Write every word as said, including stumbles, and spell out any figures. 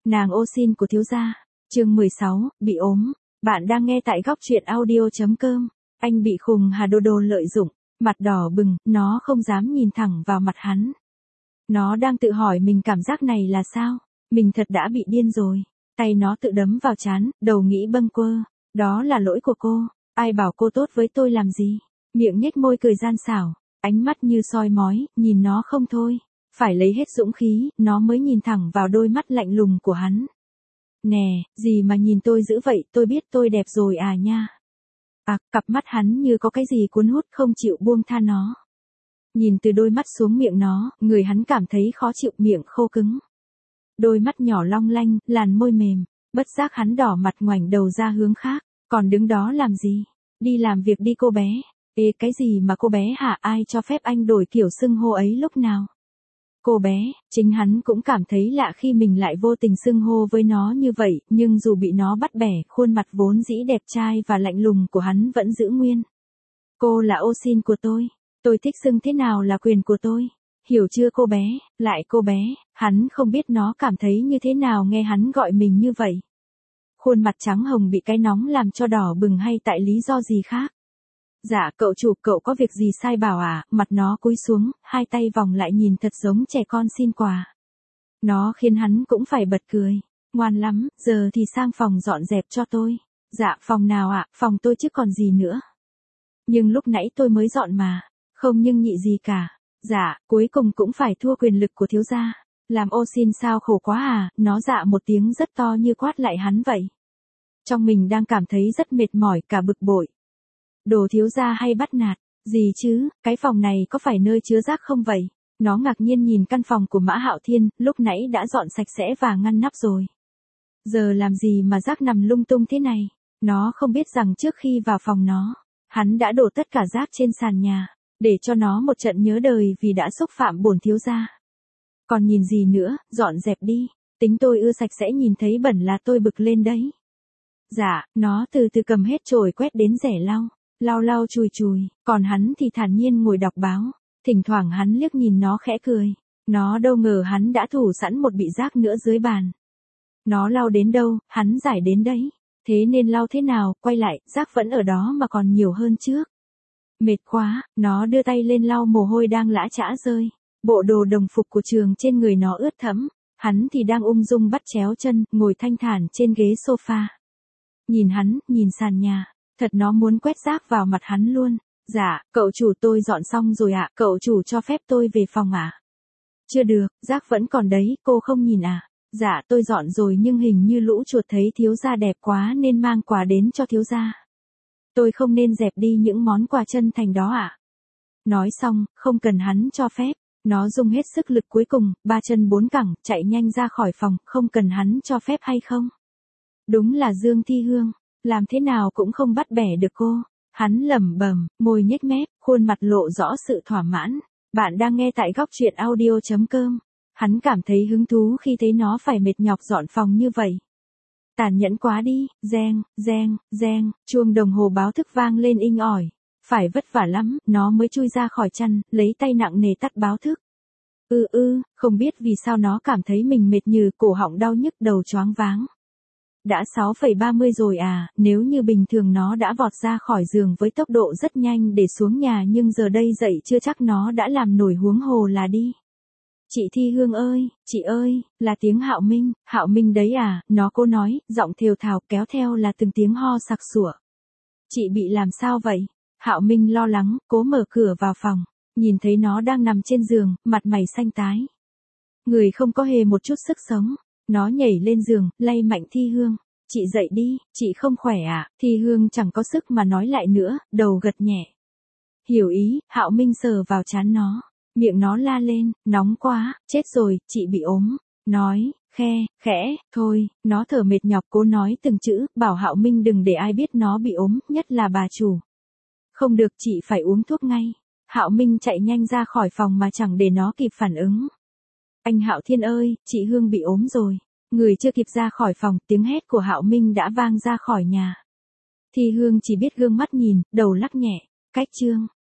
Nàng ô xin của thiếu gia. Chương mười sáu, bị ốm. Bạn đang nghe tại góc truyện audio chấm com. Anh bị khùng Hà Đô Đô lợi dụng, mặt đỏ bừng, nó không dám nhìn thẳng vào mặt hắn. Nó đang tự hỏi mình cảm giác này là sao? Mình thật đã bị điên rồi. Tay nó tự đấm vào trán, đầu nghĩ bâng quơ. Đó là lỗi của cô. Ai bảo cô tốt với tôi làm gì? Miệng nhếch môi cười gian xảo, ánh mắt như soi mói, nhìn nó không thôi. Phải lấy hết dũng khí, nó mới nhìn thẳng vào đôi mắt lạnh lùng của hắn. Nè, gì mà nhìn tôi dữ vậy, tôi biết tôi đẹp rồi à nha. À, cặp mắt hắn như có cái gì cuốn hút không chịu buông tha nó. Nhìn từ đôi mắt xuống miệng nó, người hắn cảm thấy khó chịu, miệng khô cứng. Đôi mắt nhỏ long lanh, làn môi mềm, bất giác hắn đỏ mặt ngoảnh đầu ra hướng khác, còn đứng đó làm gì? Đi làm việc đi cô bé. Ê cái gì mà cô bé hả, ai cho phép anh đổi kiểu xưng hô ấy lúc nào? Cô bé, chính hắn cũng cảm thấy lạ khi mình lại vô tình xưng hô với nó như vậy, nhưng dù bị nó bắt bẻ, khuôn mặt vốn dĩ đẹp trai và lạnh lùng của hắn vẫn giữ nguyên. Cô là ô xin của tôi, tôi thích xưng thế nào là quyền của tôi. Hiểu chưa cô bé, lại cô bé, hắn không biết nó cảm thấy như thế nào nghe hắn gọi mình như vậy. Khuôn mặt trắng hồng bị cái nóng làm cho đỏ bừng hay tại lý do gì khác? Dạ cậu chủ, cậu có việc gì sai bảo à? Mặt nó cúi xuống, hai tay vòng lại nhìn thật giống trẻ con xin quà. Nó khiến hắn cũng phải bật cười. Ngoan lắm, giờ thì sang phòng dọn dẹp cho tôi. Dạ phòng nào ạ, phòng tôi chứ còn gì nữa. Nhưng lúc nãy tôi mới dọn mà. Không nhưng nhị gì cả. Dạ, cuối cùng cũng phải thua quyền lực của thiếu gia. Làm ô xin sao khổ quá à, nó dạ một tiếng rất to như quát lại hắn vậy. Trong mình đang cảm thấy rất mệt mỏi cả bực bội. Đồ thiếu gia hay bắt nạt, gì chứ, cái phòng này có phải nơi chứa rác không vậy? Nó ngạc nhiên nhìn căn phòng của Mã Hạo Thiên, lúc nãy đã dọn sạch sẽ và ngăn nắp rồi. Giờ làm gì mà rác nằm lung tung thế này? Nó không biết rằng trước khi vào phòng nó, hắn đã đổ tất cả rác trên sàn nhà, để cho nó một trận nhớ đời vì đã xúc phạm bổn thiếu gia. Còn nhìn gì nữa, dọn dẹp đi, tính tôi ưa sạch sẽ, nhìn thấy bẩn là tôi bực lên đấy. Dạ, nó từ từ cầm hết chổi quét đến rẻ lau. Lau lau chùi chùi, còn hắn thì thản nhiên ngồi đọc báo, thỉnh thoảng hắn liếc nhìn nó khẽ cười, nó đâu ngờ hắn đã thủ sẵn một bị rác nữa dưới bàn. Nó lau đến đâu, hắn giải đến đấy, thế nên lau thế nào, quay lại, rác vẫn ở đó mà còn nhiều hơn trước. Mệt quá, nó đưa tay lên lau mồ hôi đang lã chã rơi, bộ đồ đồng phục của trường trên người nó ướt thẫm, hắn thì đang ung dung bắt chéo chân, ngồi thanh thản trên ghế sofa. Nhìn hắn, nhìn sàn nhà. Thật nó muốn quét rác vào mặt hắn luôn. Dạ, cậu chủ tôi dọn xong rồi ạ, cậu chủ cho phép tôi về phòng ạ. Chưa được, rác vẫn còn đấy, cô không nhìn à? Dạ tôi dọn rồi nhưng hình như lũ chuột thấy thiếu gia đẹp quá nên mang quà đến cho thiếu gia. Tôi không nên dẹp đi những món quà chân thành đó ạ. Nói xong, không cần hắn cho phép, nó dùng hết sức lực cuối cùng, ba chân bốn cẳng, chạy nhanh ra khỏi phòng, không cần hắn cho phép hay không? Đúng là Dương Thi Hương. Làm thế nào cũng không bắt bẻ được cô. Hắn lẩm bẩm, môi nhếch mép, khuôn mặt lộ rõ sự thỏa mãn. Bạn đang nghe tại góc truyện audio chấm com. Hắn cảm thấy hứng thú khi thấy nó phải mệt nhọc dọn phòng như vậy. Tàn nhẫn quá đi, reng, reng, reng, chuông đồng hồ báo thức vang lên inh ỏi. Phải vất vả lắm, nó mới chui ra khỏi chăn, lấy tay nặng nề tắt báo thức. Ư ư, không biết vì sao nó cảm thấy mình mệt nhừ, cổ họng đau nhức, đầu choáng váng. Đã sáu giờ ba mươi rồi à, nếu như bình thường nó đã vọt ra khỏi giường với tốc độ rất nhanh để xuống nhà, nhưng giờ đây dậy chưa chắc nó đã làm nổi, huống hồ là đi. Chị Thi Hương ơi, chị ơi, là tiếng Hạo Minh, Hạo Minh đấy à, nó cô nói, giọng thều thào, kéo theo là từng tiếng ho sặc sủa. Chị bị làm sao vậy? Hạo Minh lo lắng, cố mở cửa vào phòng, nhìn thấy nó đang nằm trên giường, mặt mày xanh tái. Người không có hề một chút sức sống. Nó nhảy lên giường, lay mạnh Thi Hương. Chị dậy đi, chị không khỏe à? Thi Hương chẳng có sức mà nói lại nữa, đầu gật nhẹ. Hiểu ý, Hạo Minh sờ vào trán nó. Miệng nó la lên, nóng quá, chết rồi, chị bị ốm. Nói, khe, khẽ, thôi, nó thở mệt nhọc cố nói từng chữ, bảo Hạo Minh đừng để ai biết nó bị ốm, nhất là bà chủ. Không được, chị phải uống thuốc ngay. Hạo Minh chạy nhanh ra khỏi phòng mà chẳng để nó kịp phản ứng. Anh Hạo Thiên ơi, chị Hương bị ốm rồi. Người chưa kịp ra khỏi phòng, tiếng hét của Hạo Minh đã vang ra khỏi nhà. Thi Hương chỉ biết gương mắt nhìn, đầu lắc nhẹ. Cách chương.